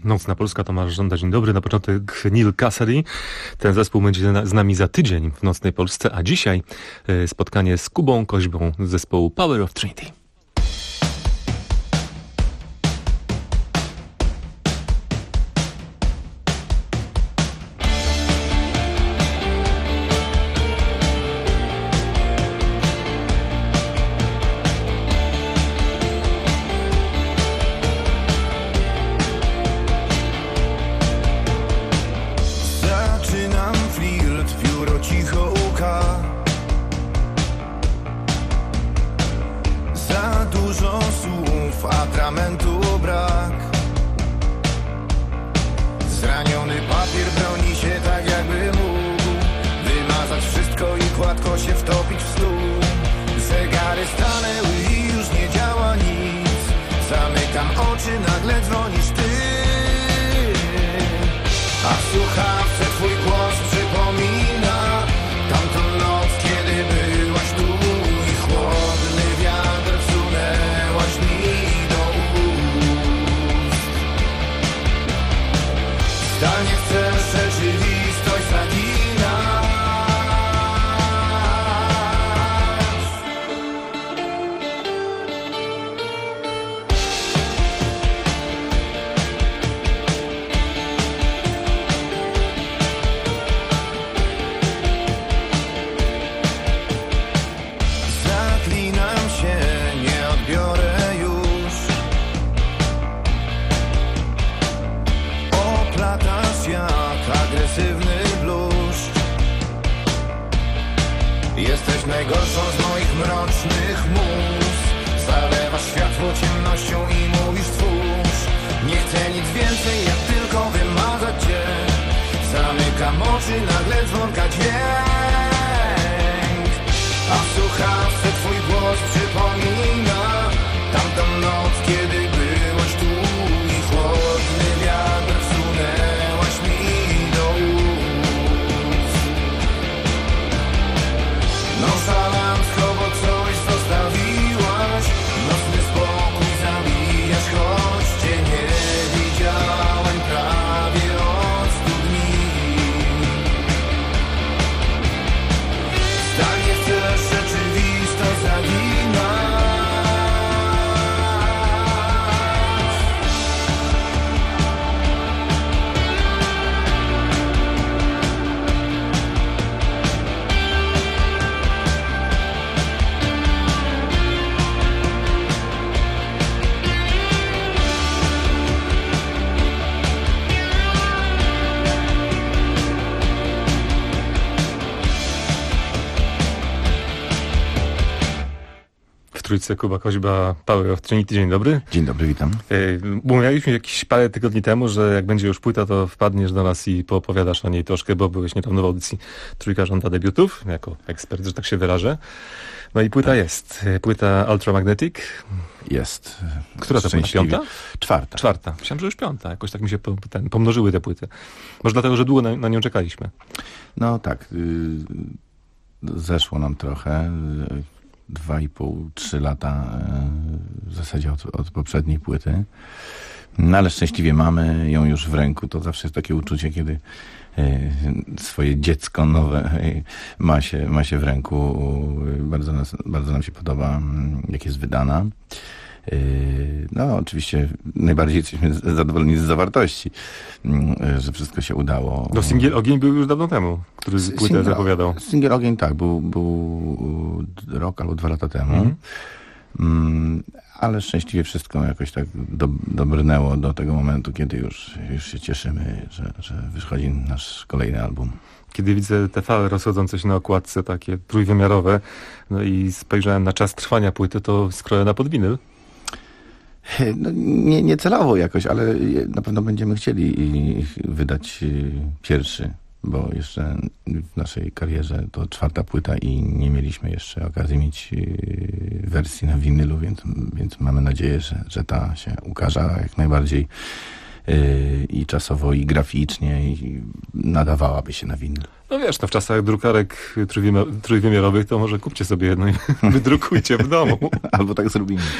Nocna Polska, Tomasz Żąda, dzień dobry. Na początek Neil Cassady. Ten zespół będzie z nami za tydzień w Nocnej Polsce, a dzisiaj spotkanie z Kubą Koźbą z zespołu Power of Trinity. Jesteś najgorszą z moich mrocznych mus. Zalewasz światło ciemnością i mówisz twórz. Nie chcę nic więcej, jak tylko wymazać cię. Zamykam oczy, nagle dzwonka dźwięk. A w słuchawce twój głos przypomina tamtą noc, kiedy byłaś tu i chłodny wiatr wsunęłaś mi do ust. Nonszalancko, bo coś zostawiłaś. Nocny spokój zabijasz, choć cię nie widziałem prawie od 100 dni. Zdanie chcesz rzeczywistość zaginać. W trójce Kuba Koźba, Power of Trinity. Dzień dobry. Dzień dobry, witam. Umawialiśmy jakieś parę tygodni temu, że jak będzie już płyta, to wpadniesz do nas i poopowiadasz o niej troszkę, bo byłeś niedawno w audycji Trójka żąda debiutów, jako ekspert, że tak się wyrażę. No i płyta jest. Płyta Ultramagnetic. Jest. Która to płyta? Piąta? Czwarta. Myślałem, że już piąta. Jakoś tak mi się pomnożyły te płyty. Może dlatego, że długo na nią czekaliśmy. No tak. Zeszło nam trochę. 2,5-3 lata w zasadzie od poprzedniej płyty. No ale szczęśliwie mamy ją już w ręku. To zawsze jest takie uczucie, kiedy swoje dziecko nowe ma się w ręku. Bardzo nam się podoba, jak jest wydana. No oczywiście najbardziej jesteśmy zadowoleni z zawartości, że wszystko się udało. No Singiel Ogień był już dawno temu, który płytę zapowiadał. Singiel Ogień tak, był rok albo 2 lata temu. Ale szczęśliwie wszystko jakoś tak dobrnęło do tego momentu, kiedy już się cieszymy, że wychodzi nasz kolejny album. Kiedy widzę te fale rozchodzące się na okładce, takie trójwymiarowe, no i spojrzałem na czas trwania płyty, to skroję na podwinyl. No, nie celowo jakoś, ale na pewno będziemy chcieli wydać pierwszy, bo jeszcze w naszej karierze to 4. płyta i nie mieliśmy jeszcze okazji mieć wersji na winylu, więc mamy nadzieję, że ta się ukaże jak najbardziej i czasowo, i graficznie, i nadawałaby się na winyl. No wiesz, no w czasach drukarek trójwymiarowych to może kupcie sobie jedno i wydrukujcie w domu. Albo tak zrobimy.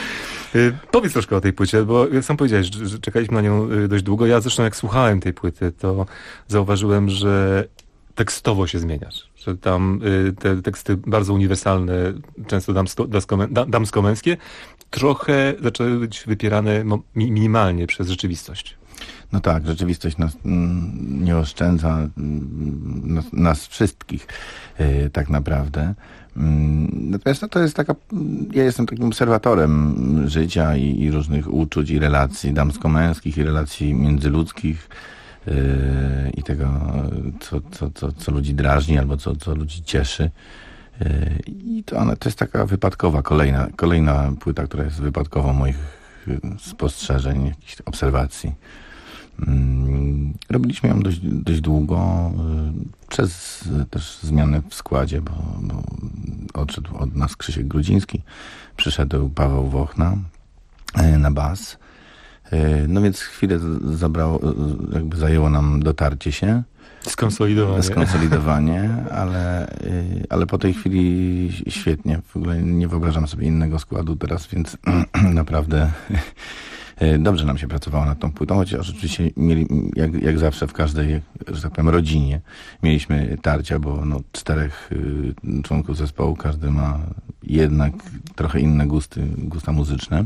Powiedz troszkę o tej płycie, bo jak sam powiedziałeś, że czekaliśmy na nią dość długo. Ja zresztą jak słuchałem tej płyty, to zauważyłem, że tekstowo się zmieniasz. Że tam te teksty bardzo uniwersalne, często damsko-męskie, trochę zaczęły być wypierane minimalnie przez rzeczywistość. No tak, rzeczywistość nas nie oszczędza, nas wszystkich tak naprawdę. Natomiast no, to jest taka, ja jestem takim obserwatorem życia i różnych uczuć i relacji damsko-męskich i relacji międzyludzkich i tego, co ludzi drażni albo co ludzi cieszy. I to jest taka wypadkowa, kolejna płyta, która jest wypadkową moich spostrzeżeń, jakichś obserwacji. Robiliśmy ją dość długo, przez też zmianę w składzie, bo odszedł od nas Krzysiek Grudziński, przyszedł Paweł Wochna na bas. No więc chwilę zajęło nam dotarcie się. Skonsolidowanie, ale po tej chwili świetnie. W ogóle nie wyobrażam sobie innego składu teraz, więc naprawdę dobrze nam się pracowało nad tą płytą, chociaż oczywiście jak zawsze w każdej, że tak powiem, rodzinie mieliśmy tarcia, bo 4 członków zespołu, każdy ma jednak trochę inne gusta muzyczne.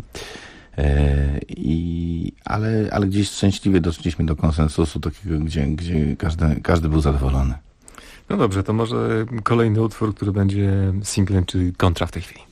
Ale gdzieś szczęśliwie doszliśmy do konsensusu takiego, gdzie każdy był zadowolony. No dobrze, to może kolejny utwór, który będzie singlem, czy kontra w tej chwili.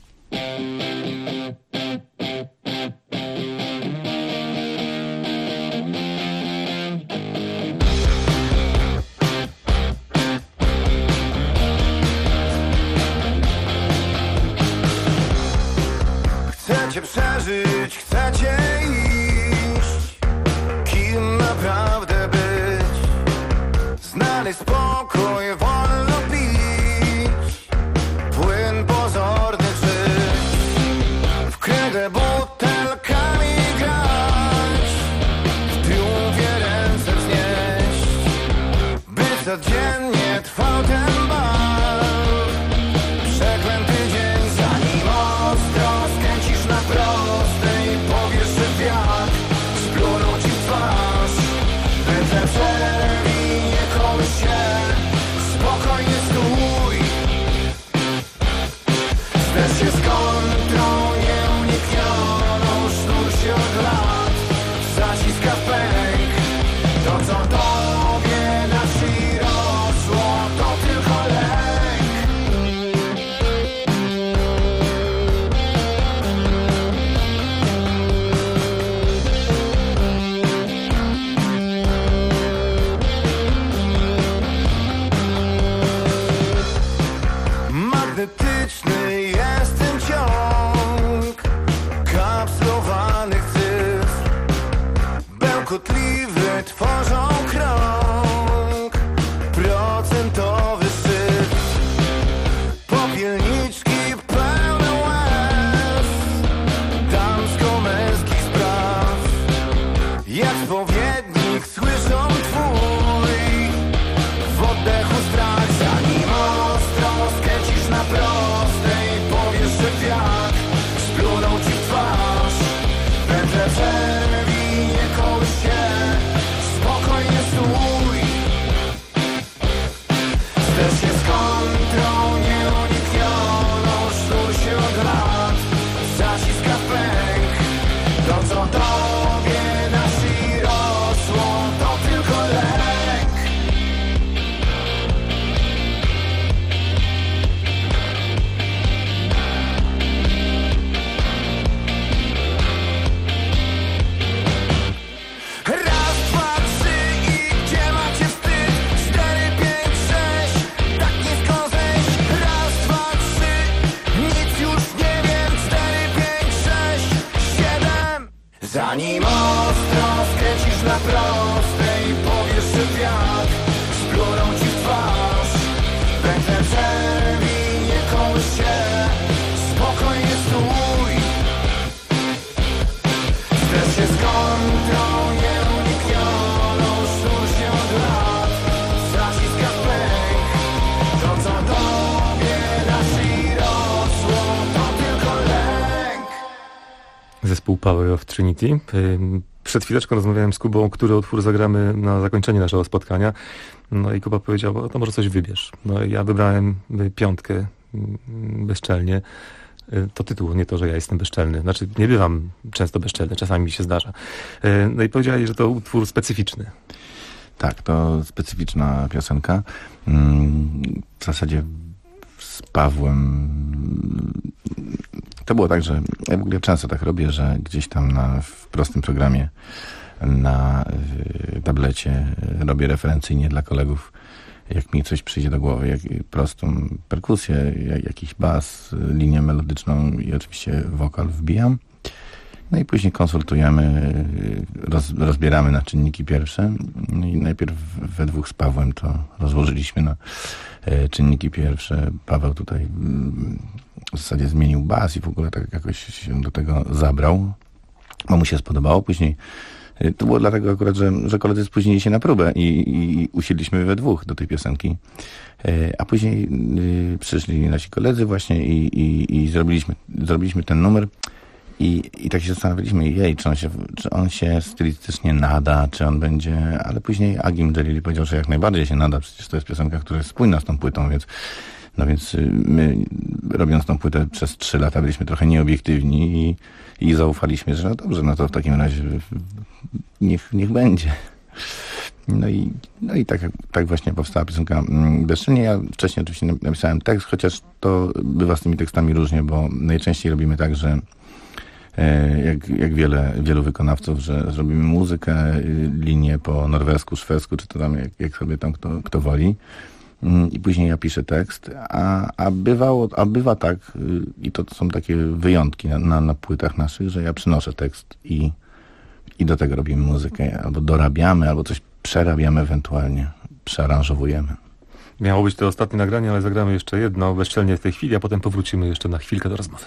Chcecie przeżyć, chcecie iść, kim naprawdę być, znaleźć spokój, wolno pić, płyn pozorny czyć, w kredę butelkami grać, w triumfie ręce wznieść, by codziennie trwał ten bal, przeklęty dzień, zanim ostro skręcisz na prostej, powiesz, że wiatr splunął ci w twarz. Będę przerwi, nie kołysz się, spokojnie stój. Zderz się z kontrą nieuniknioną, sznur się od lat, zaciska pęk. To co tobie na szyi rosło, to tylko lęk. Magnetyczny jest ten ciąg kapslowanych cyfr, bełkotliwy tworzą krąg, procentowy szczyt, popielniczki pełne łez, damsko-męskich spraw, jak spowiednik słyszą twój w oddechu strach, zanim ostro skręcisz na prostej, powiesz, że wiatr splunął ci w twarz. Będę przerwi, nie kołysz się, spokojnie stój. Zderz się z kontrą nieuniknioną, sznur się od lat, zaciska pęk. To co tobie na szyi rosło, to tylko lęk. Raz, dwa, trzy i gdzie macie wstyd? 4, 5, 6, tak nisko zejść. Raz, dwa, trzy, nic już nie wiem. 4, 5, 6, 7. Zanim ostro skręcisz na prostej, powiesz, że wiatr splunął ci w twarz. Będę przerwi, nie kołysz się, spokojnie stój. Zderz się z kontrą nieuniknioną, sznur się od lat, zaciska pęk. To co tobie na szyi rosło, to tylko lęk. Zespół Power of Trinity. Przed chwileczką rozmawiałem z Kubą, który utwór zagramy na zakończenie naszego spotkania. No i Kuba powiedział, to może coś wybierz. No i ja wybrałem piątkę bezczelnie. To tytuł, nie to, że ja jestem bezczelny. Znaczy, nie bywam często bezczelny, czasami mi się zdarza. No i powiedziałeś, że to utwór specyficzny. Tak, to specyficzna piosenka. W zasadzie z Pawłem to było tak, że ja w ogóle często tak robię, że gdzieś tam w prostym programie na tablecie robię referencyjnie dla kolegów, jak mi coś przyjdzie do głowy, jak prostą perkusję, jakiś bas, linię melodyczną i oczywiście wokal wbijam. No i później konsultujemy, rozbieramy na czynniki pierwsze. No i najpierw we dwóch z Pawłem to rozłożyliśmy na czynniki pierwsze. Paweł tutaj w zasadzie zmienił bas i w ogóle tak jakoś się do tego zabrał, bo mu się spodobało. Później to było dlatego akurat, że koledzy spóźnili się na próbę i usiedliśmy we dwóch do tej piosenki. A później przyszli nasi koledzy właśnie i zrobiliśmy ten numer. I tak się zastanawialiśmy, czy on się stylistycznie nada, czy on będzie... Ale później Agim Jalili powiedział, że jak najbardziej się nada, przecież to jest piosenka, która jest spójna z tą płytą, więc my robiąc tą płytę przez 3 lata byliśmy trochę nieobiektywni i zaufaliśmy, że no dobrze, no to w takim razie niech będzie. No i tak właśnie powstała piosenka Bezczelnie. Ja wcześniej oczywiście napisałem tekst, chociaż to bywa z tymi tekstami różnie, bo najczęściej robimy tak, że jak wielu wykonawców, że zrobimy muzykę, linię po norwesku, szwedzku, czy to tam jak sobie tam kto woli. I później ja piszę tekst, a bywa tak, i to są takie wyjątki na płytach naszych, że ja przynoszę tekst i do tego robimy muzykę, albo dorabiamy, albo coś przerabiamy ewentualnie, przearanżowujemy. Miało być to ostatnie nagranie, ale zagramy jeszcze jedno bezczelnie w tej chwili, a potem powrócimy jeszcze na chwilkę do rozmowy.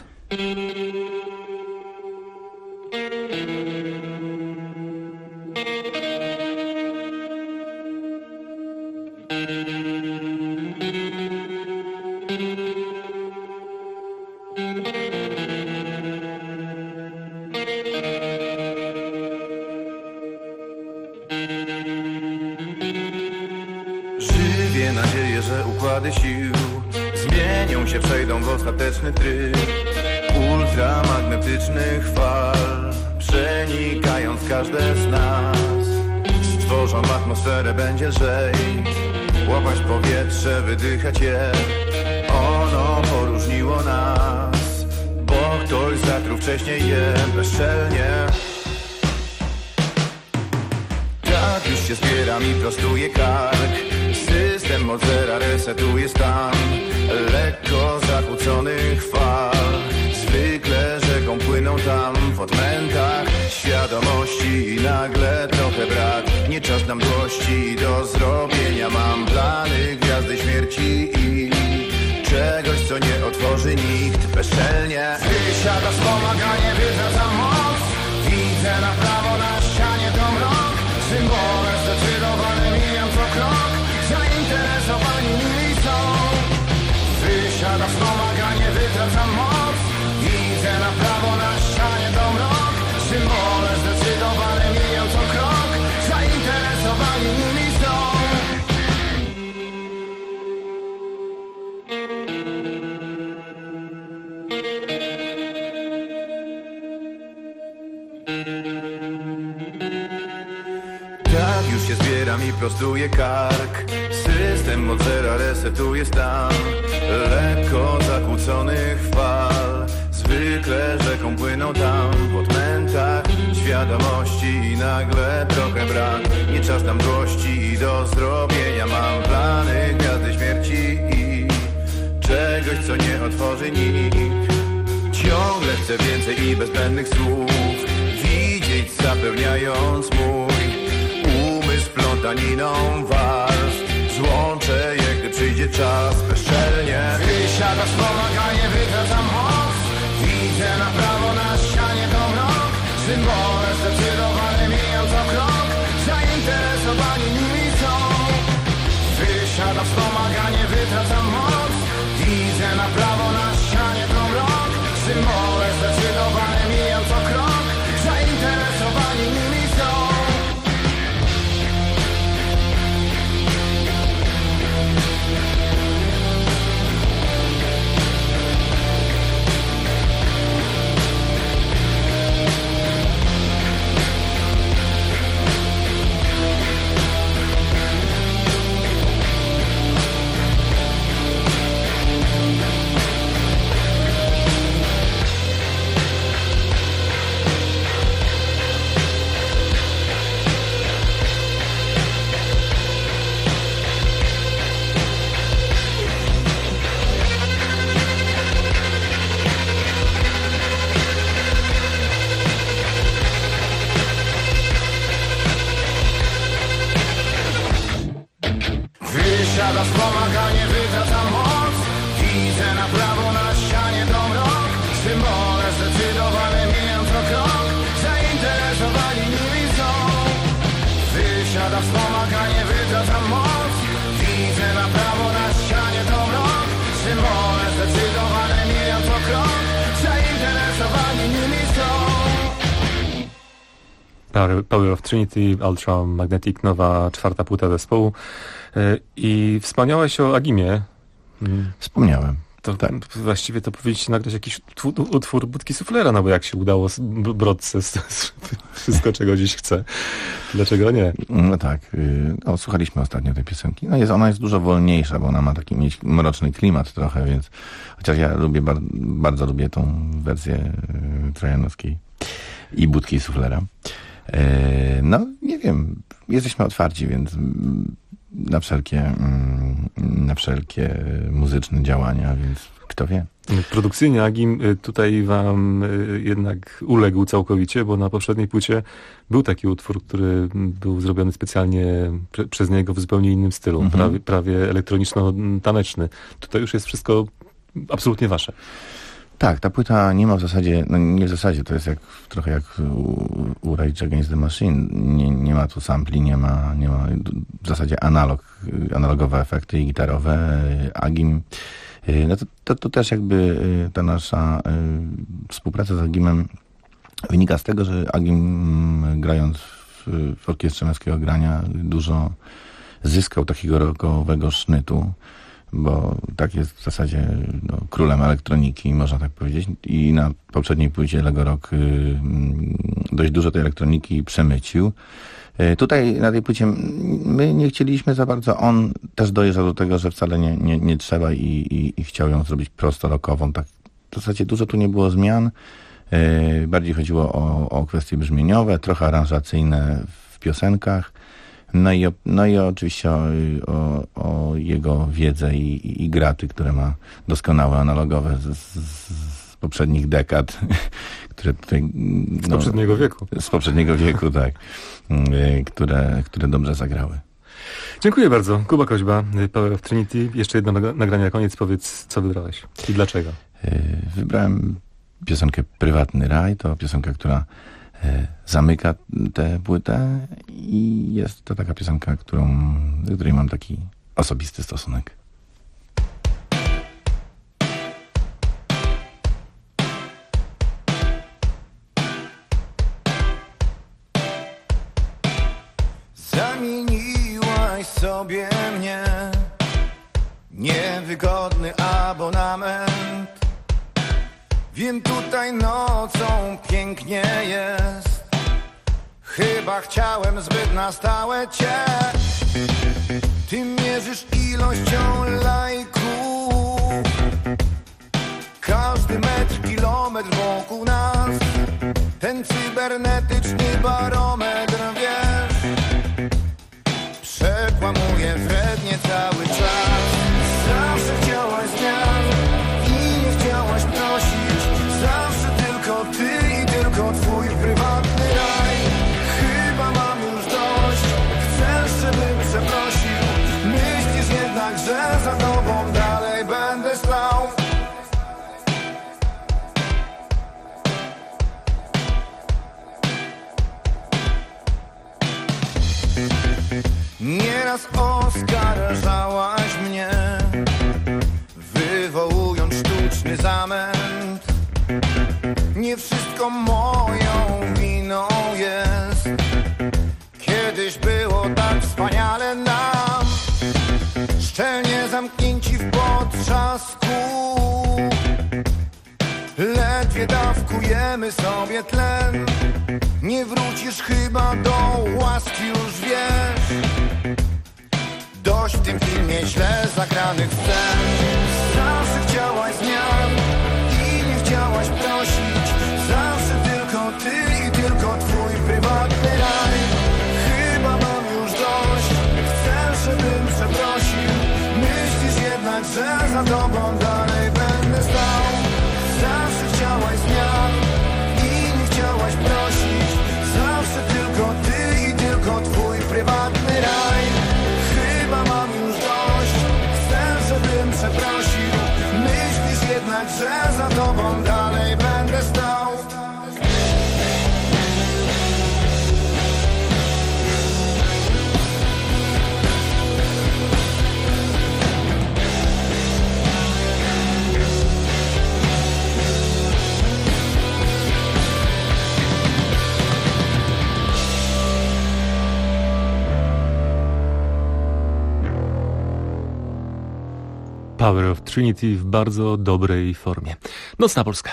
Żywię nadzieję, że układy sił zmienią się, przejdą w ostateczny tryb ultramagnetycznych fal, przenikając każde z nas. Stworzą atmosferę, będzie lżej łapać powietrze, wydychać je. Ono poróżniło nas, bo ktoś zatruł wcześniej je bezczelnie. Tak już się zbieram i prostuję kark. System od zera resetuje stan lekko zakłóconych fal. Zwykle rzeką płyną tam w odmętach świadomości i nagle trochę brak. Nie czas na mdłości, do zrobienia mam plany gwiazdy śmierci i czegoś, co nie otworzy nikt bezczelnie. Wysiada wspomaganie, wytraca moc. Widzę na prawo na ścianie to mrok. Symbole zdecydowane mijam co krok. Zainteresowani nimi są. Wysiada wspomaganie, wytraca moc. Widzę na prawo na ścianie to mrok. Symbole zdecydowane mijam co krok. Zainteresowani nimi są. Tak już się zbieram i prostuję kark. System od zera resetuje stan lekko zakłóconych fal. Zwykle rzeką płyną tam w odmętach świadomości i nagle trochę brak. Nie czas na mdłości i do zrobienia mam plany gwiazdy śmierci i czegoś, co nie otworzy nikt. Ciągle chcę więcej i bez zbędnych słów widzieć, zapełniając mój umysł plątaniną warstw. Złączę je, gdy przyjdzie czas bezczelnie. Wysiada wspomaganie, wytraca moc. Widzę na prawo na ścianie to mrok. Symbole zdecydowane mijam co krok. Zainteresowani nimi są. Wysiada wspomaganie, wytraca moc. Widzę na prawo na ścianie to mrok. Symbole zdecydowane mijam co krok. Wysiada wspomaganie, wytraca moc. Widzę na prawo na ścianie dom rok. Symbole zdecydowane mijam co krok. Zainteresowani nimi są. Wysiada wspomaganie, wytraca moc. Widzę na prawo na ścianie dom rok. Symbole zdecydowane mijam co krok. Zainteresowani nimi są. Power of Trinity, Ultra Magnetic, nowa 4. płyta zespołu. I wspomniałeś o Agimie. Wspomniałem. To tak. Właściwie to powinniście nagrać jakiś utwór Budki Suflera, no bo jak się udało Brodce wszystko, czego dziś chce. Dlaczego nie? No tak. Słuchaliśmy ostatnio tej piosenki. No ona jest dużo wolniejsza, bo ona ma taki mroczny klimat trochę, więc chociaż ja bardzo lubię tą wersję trojanowskiej i Budki Suflera. No, nie wiem. Jesteśmy otwarci, więc na wszelkie muzyczne działania, więc kto wie. Produkcyjnie Agim tutaj wam jednak uległ całkowicie, bo na poprzedniej płycie był taki utwór, który był zrobiony specjalnie przez niego w zupełnie innym stylu, prawie elektroniczno-taneczny. Tutaj już jest wszystko absolutnie wasze. Tak, ta płyta nie ma w zasadzie, no nie w zasadzie, to jest trochę jak u Rage Against the Machine. Nie ma tu sampli, nie ma w zasadzie analogowe efekty i gitarowe. Agim, no to też jakby ta nasza współpraca z Agimem wynika z tego, że Agim grając w orkiestrze męskiego grania dużo zyskał takiego rockowego sznytu, bo tak jest w zasadzie królem elektroniki, można tak powiedzieć. I na poprzedniej płycie Lego Rock dość dużo tej elektroniki przemycił. Tutaj na tej płycie my nie chcieliśmy za bardzo, on też dojrzał do tego, że wcale nie trzeba i chciał ją zrobić prosto rockową. Tak, w zasadzie dużo tu nie było zmian. Bardziej chodziło o kwestie brzmieniowe, trochę aranżacyjne w piosenkach. No i oczywiście o jego wiedzę i graty, które ma doskonałe, analogowe z poprzednich dekad, które tutaj... Z poprzedniego wieku. Z poprzedniego wieku, tak. Które dobrze zagrały. Dziękuję bardzo. Kuba Koźba, Power of Trinity. Jeszcze jedno nagranie na koniec. Powiedz, co wybrałeś i dlaczego. Wybrałem piosenkę Prywatny Raj. To piosenka, która zamyka tę płytę i jest to taka piosenka, do której mam taki osobisty stosunek. Zamieniłaś sobie mnie, niewygodny abonament. Wiem, tutaj nocą pięknie jest. Chyba chciałem zbyt na stałe cię. Ty mierzysz ilością lajków. Każdy metr, kilometr wokół nas. Ten cybernetyczny barometr, wiesz, przekłamuje wrednie cały czas. Zawsze chciałaś zmian i nie chciałaś prosić. Zawsze tylko ty i tylko twój prywatny raj. Chyba mam już dość. Chcesz, żebym przeprosił. Myślisz jednak, że za tobą dalej będę stał. Nieraz oskarżałaś mnie, wywołując sztuczny zamęt. Nie wszystko moją winą jest. Kiedyś było tak wspaniale nam, szczelnie zamknięci w potrzasku. Ledwie dawkujemy sobie tlen. Nie wrócisz chyba do łaski, już wiesz. Dość w tym filmie źle zagranych scen. Zawsze chciałaś zmian i nie chciałaś prosić. Zawsze tylko ty i tylko twój prywatny raj. Chyba mam już dość. Chcę, żebym przeprosił. Myślisz jednak, że za tobą dalej będę stał. Zawsze chciałaś zmian i nie chciałaś prosić. Zawsze tylko ty i tylko twój prywatny raj. Chyba mam już dość. Power of Trinity w bardzo dobrej formie. Nocna Polska.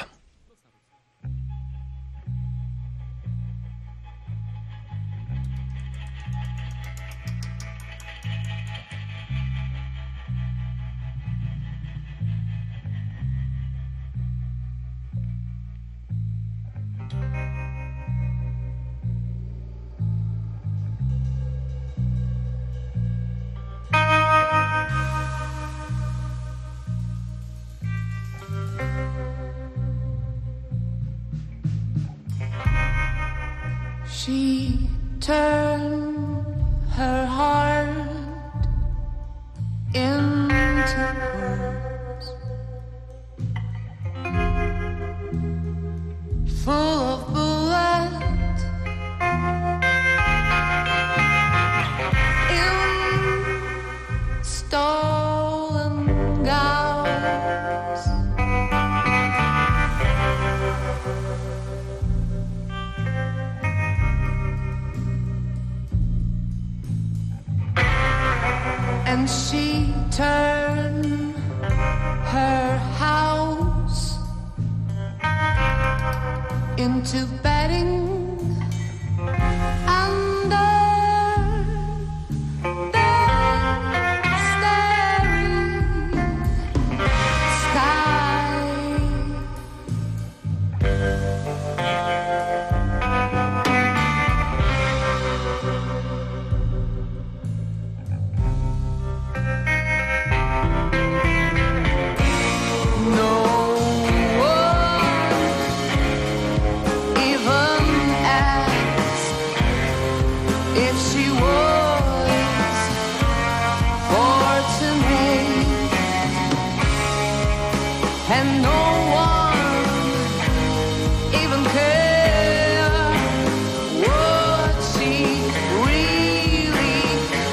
She turned her heart into pearls, full of bullets in stolen gowns. And she turned her house into bedding under the starry sky. And no one even cared what she really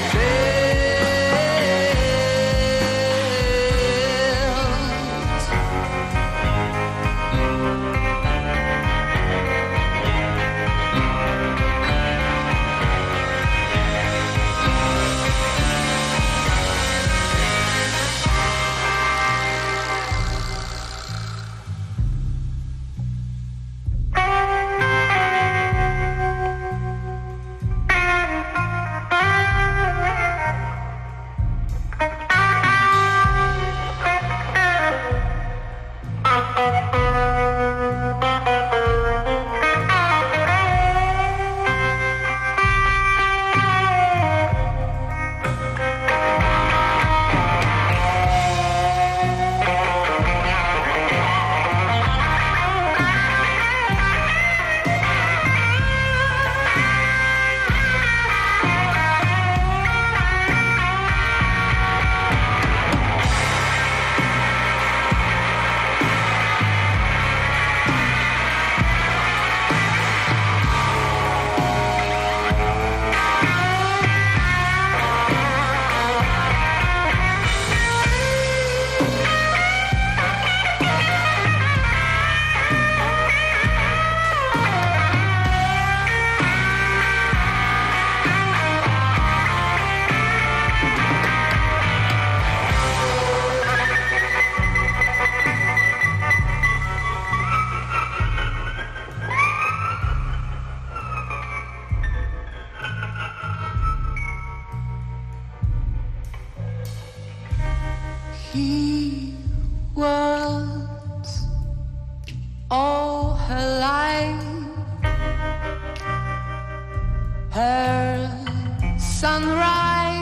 He was all her life, her sunrise,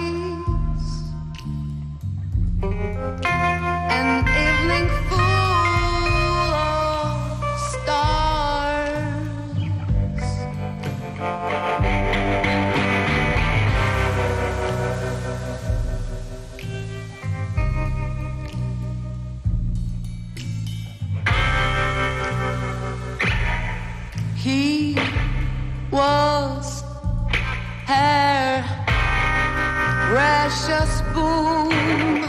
an evening full of stars. He was her precious boon,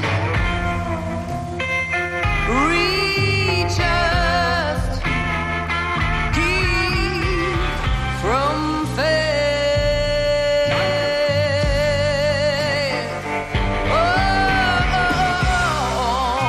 richest gift from fate. Oh,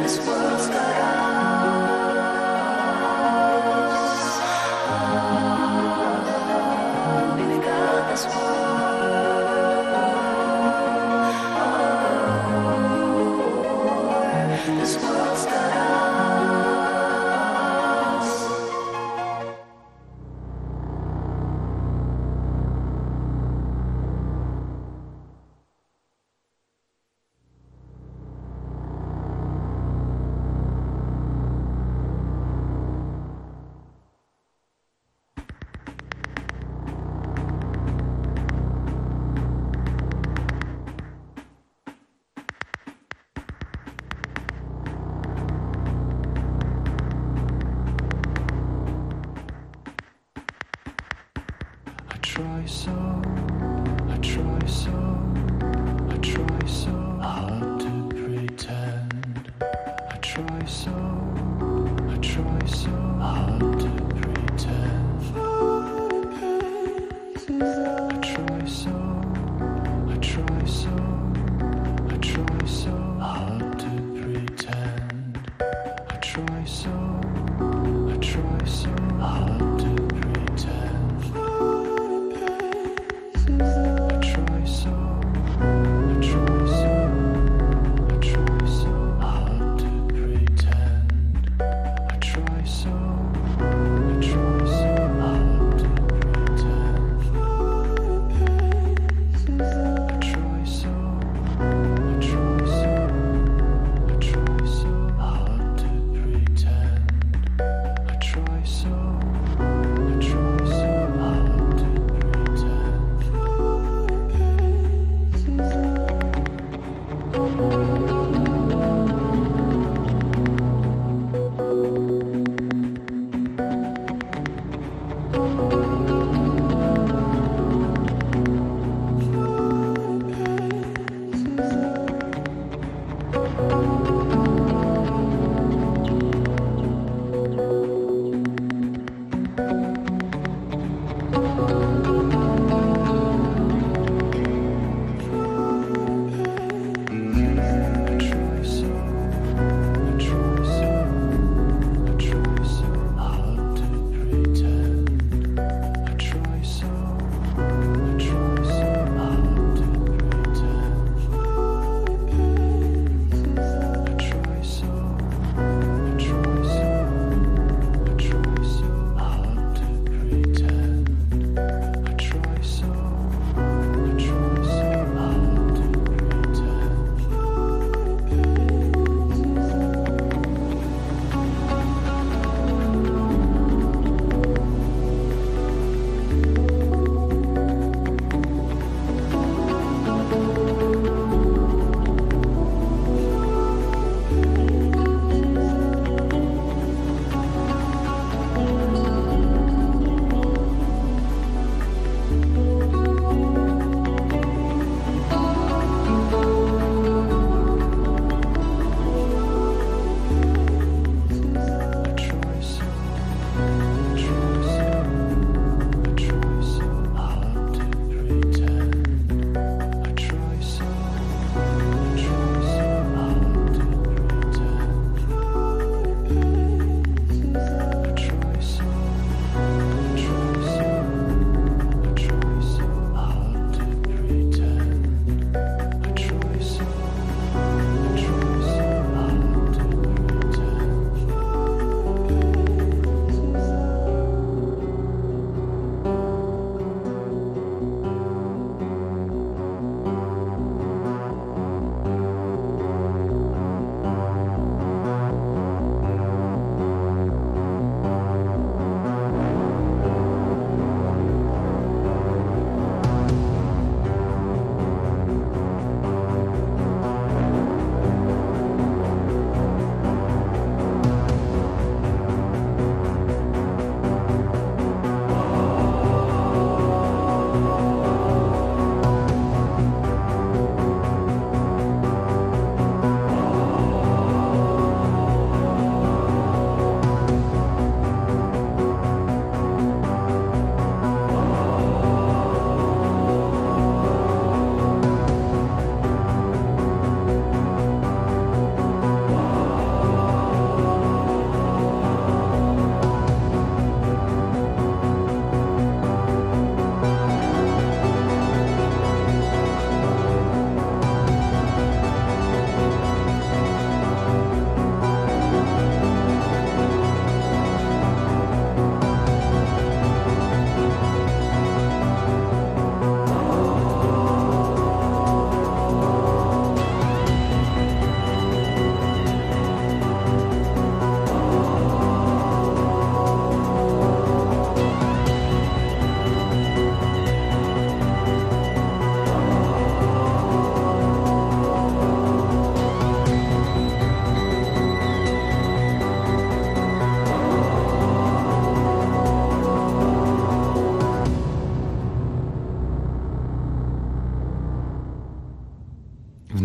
I try so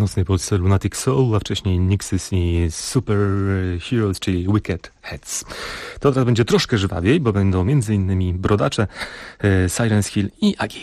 mocnej Polsce Lunatic Soul, a wcześniej Nixys i Super Heroes, czyli Wicked Heads. To teraz będzie troszkę żwawiej, bo będą m.in. Brodacze, Sirens Hill i Agi.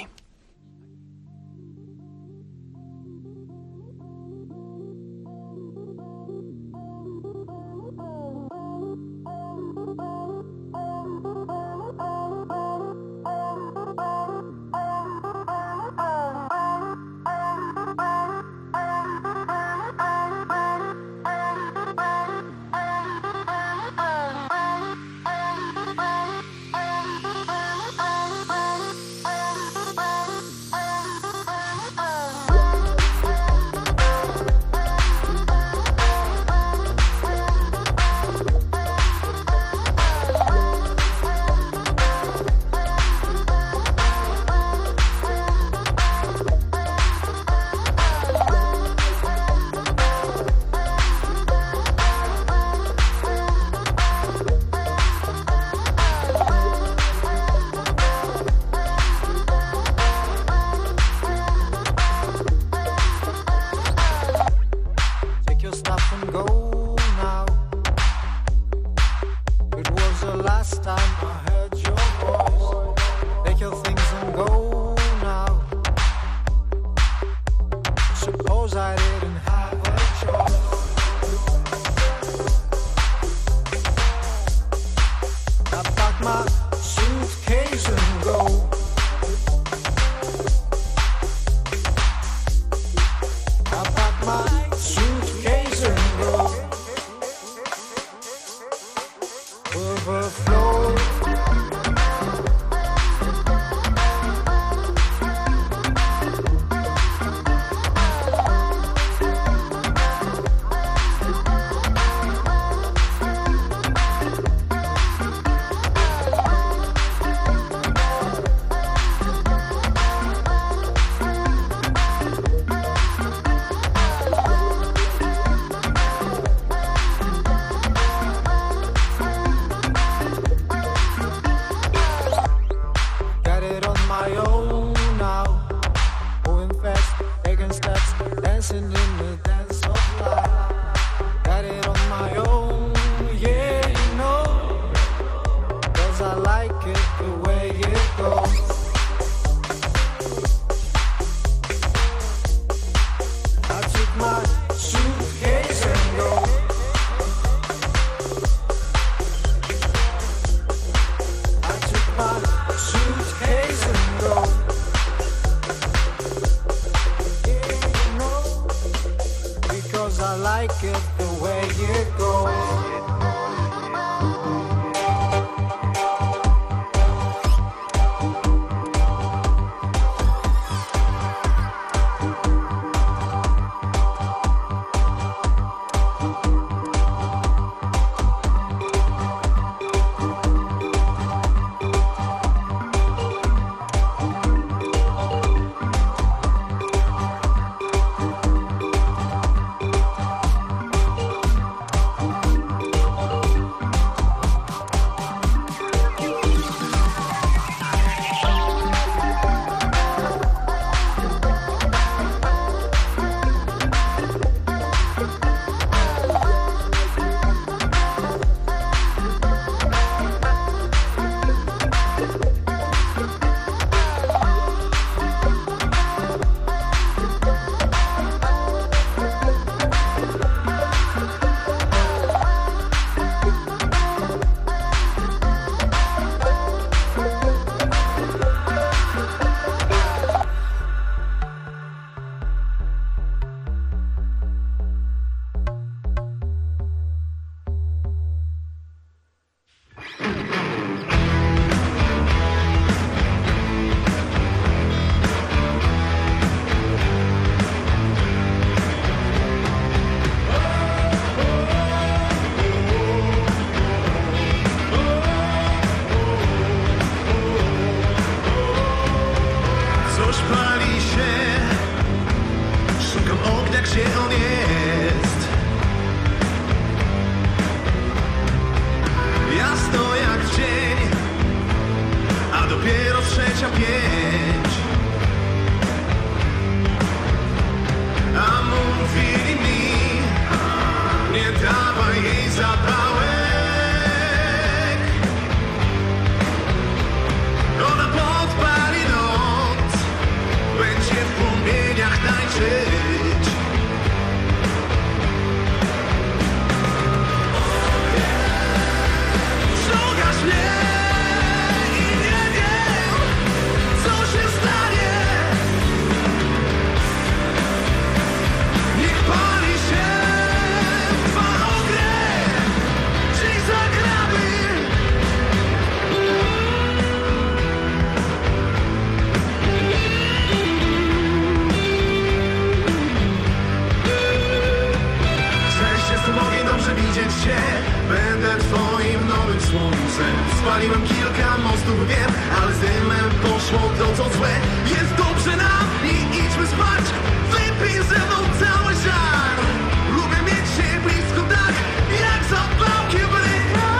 cię, będę twoim nowym słońcem. Spaliłem kilka mostów, wiem, ale z dymem poszło to co złe. Jest dobrze nam i idźmy spać. Wypij ze mną cały żar. Lubię mieć się blisko tak, jak zapałki w rękach.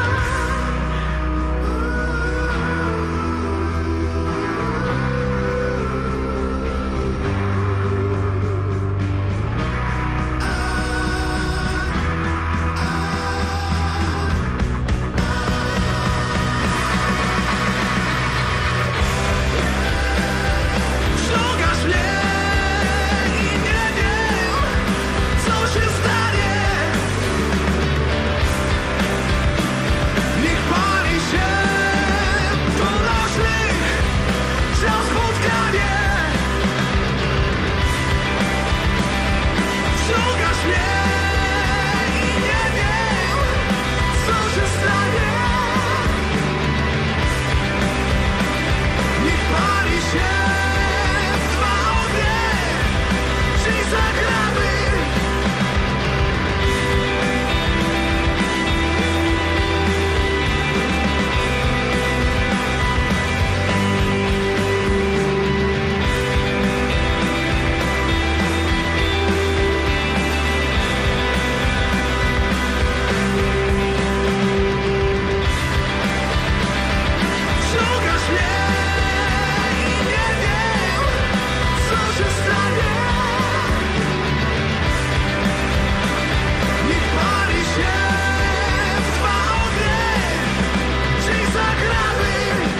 Wciągasz mnie i nie wiem, co się stanie. Niech pali się do naszych za spotkanie. Wciągasz mnie i nie wiem, co się stanie. Niech pali się dwa ognie, czy zagramy. Wciągasz mnie i nie wiem, co się stanie. Niech pali się dwa ognie, czy zagramy.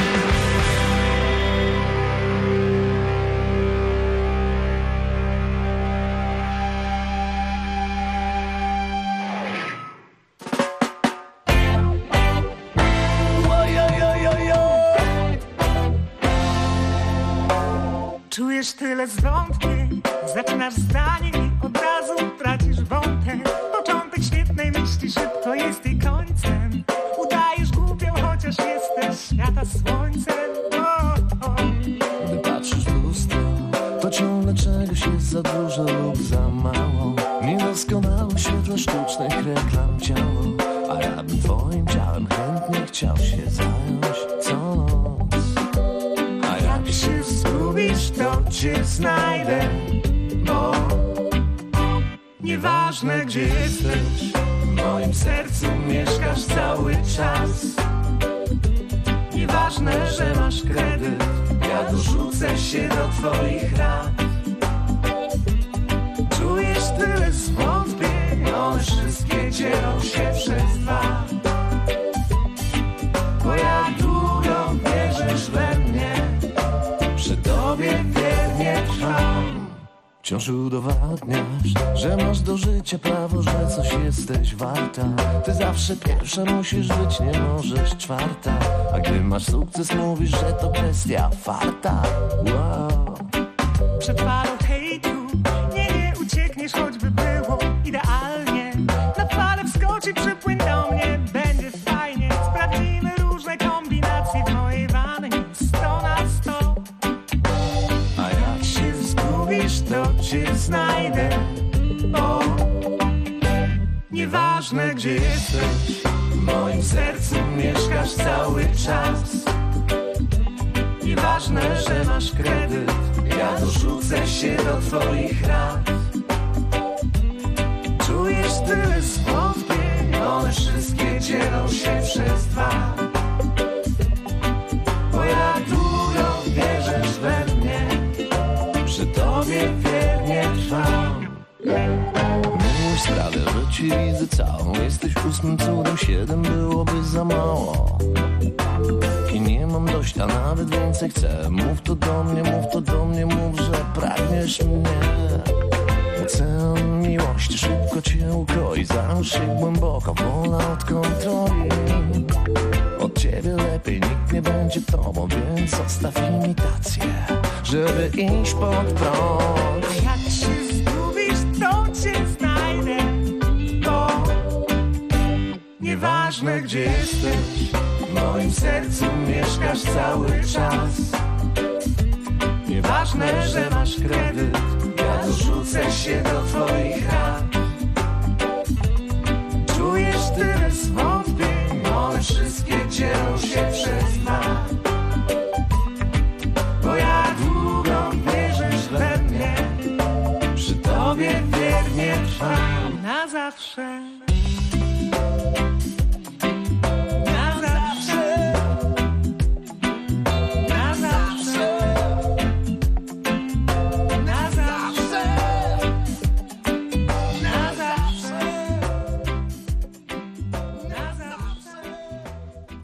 Czujesz tyle zwątpień, zaczynasz zdanie i od razu tracisz wątek. Początek świetnej myśli szybko jest jej końcem. Udajesz głupią, chociaż jesteś świata słońcem. Gdy patrzysz w lustro, to ciągle czegoś jest za dużo lub za mało. Niedoskonałe świetle sztucznych reklam ciało. A ja bym twoim ciałem chętnie chciał się zająć co noc. A jak się zgubisz, to cię znajdę. Bo nieważne gdzie jesteś, w moim sercu mieszkasz cały czas. Nieważne, że masz kredyt, ja dorzucę się do twoich rat. Czujesz tyle zwątpień, one wszystkie dzielą się przez dwa. Bo jak długo wierzysz we mnie, przy tobie wiernie trwam. Wciąż udowadniasz, że masz do życia prawo, że coś jesteś warta. Ty zawsze pierwsza musisz być, nie możesz czwarta. A gdy masz sukces, mówisz, że to kwestia farta. Wow. Przed falą hejtu nie uciekniesz, choćby było idealnie. Na falę wskocz i przypłyń do mnie, będzie fajnie. Sprawdzimy różne kombinacje w mojej wannie 100 na 100. A jak się zgubisz, to cię znajdę. Bo nieważne gdzie jesteś, w moim sercu mieszkasz cały czas. Nieważne, że masz kredyt, ja dorzucę się do twoich rat. Czujesz tyle zwątpień, one wszystkie dzielą się przez dwa. Bo jak długo wierzysz we mnie, przy tobie wiernie trwam. Miłość sprawia, że ci widzę całą. Jesteś 8 cudem, 7 byłoby za mało. I nie mam dość, a nawet więcej chcę. Mów to do mnie, mów to do mnie, mów, że pragniesz mnie. Ocean miłości szybko cię ukroi. Zanurz się głęboko, wolna od kontroli. Od ciebie lepiej nikt nie będzie tobą, więc odstaw imitację, żeby iść pod prąd. A jak się zgubisz, to cię znajdę. Bo nieważne gdzie jesteś, w moim sercu mieszkasz cały czas. Nieważne, że masz kredyt, ja dorzucę się do twoich rat. Czujesz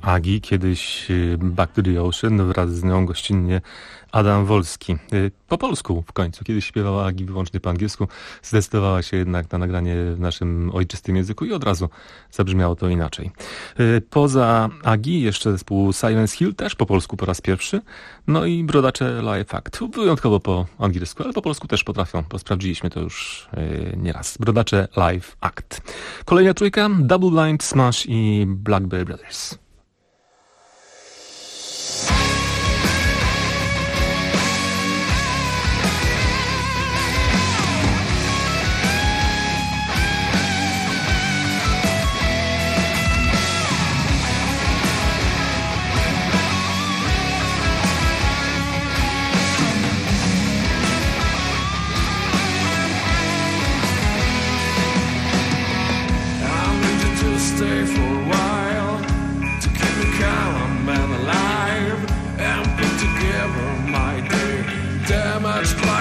Agi, kiedyś Back to the Ocean, wraz z nią gościnnie Adam Wolski. Po polsku w końcu. Kiedyś śpiewała Agi wyłącznie po angielsku. Zdecydowała się jednak na nagranie w naszym ojczystym języku i od razu zabrzmiało to inaczej. Poza Agi jeszcze zespół Silence Hill, też po polsku po raz pierwszy. No i Brodacze Live Act. Wyjątkowo po angielsku, ale po polsku też potrafią, bo sprawdziliśmy to już nieraz. Brodacze Live Act. Kolejna trójka, Double Blind, Smash i Blackberry Brothers. Stay for a while to keep me calm and alive and put together my day. Damaged by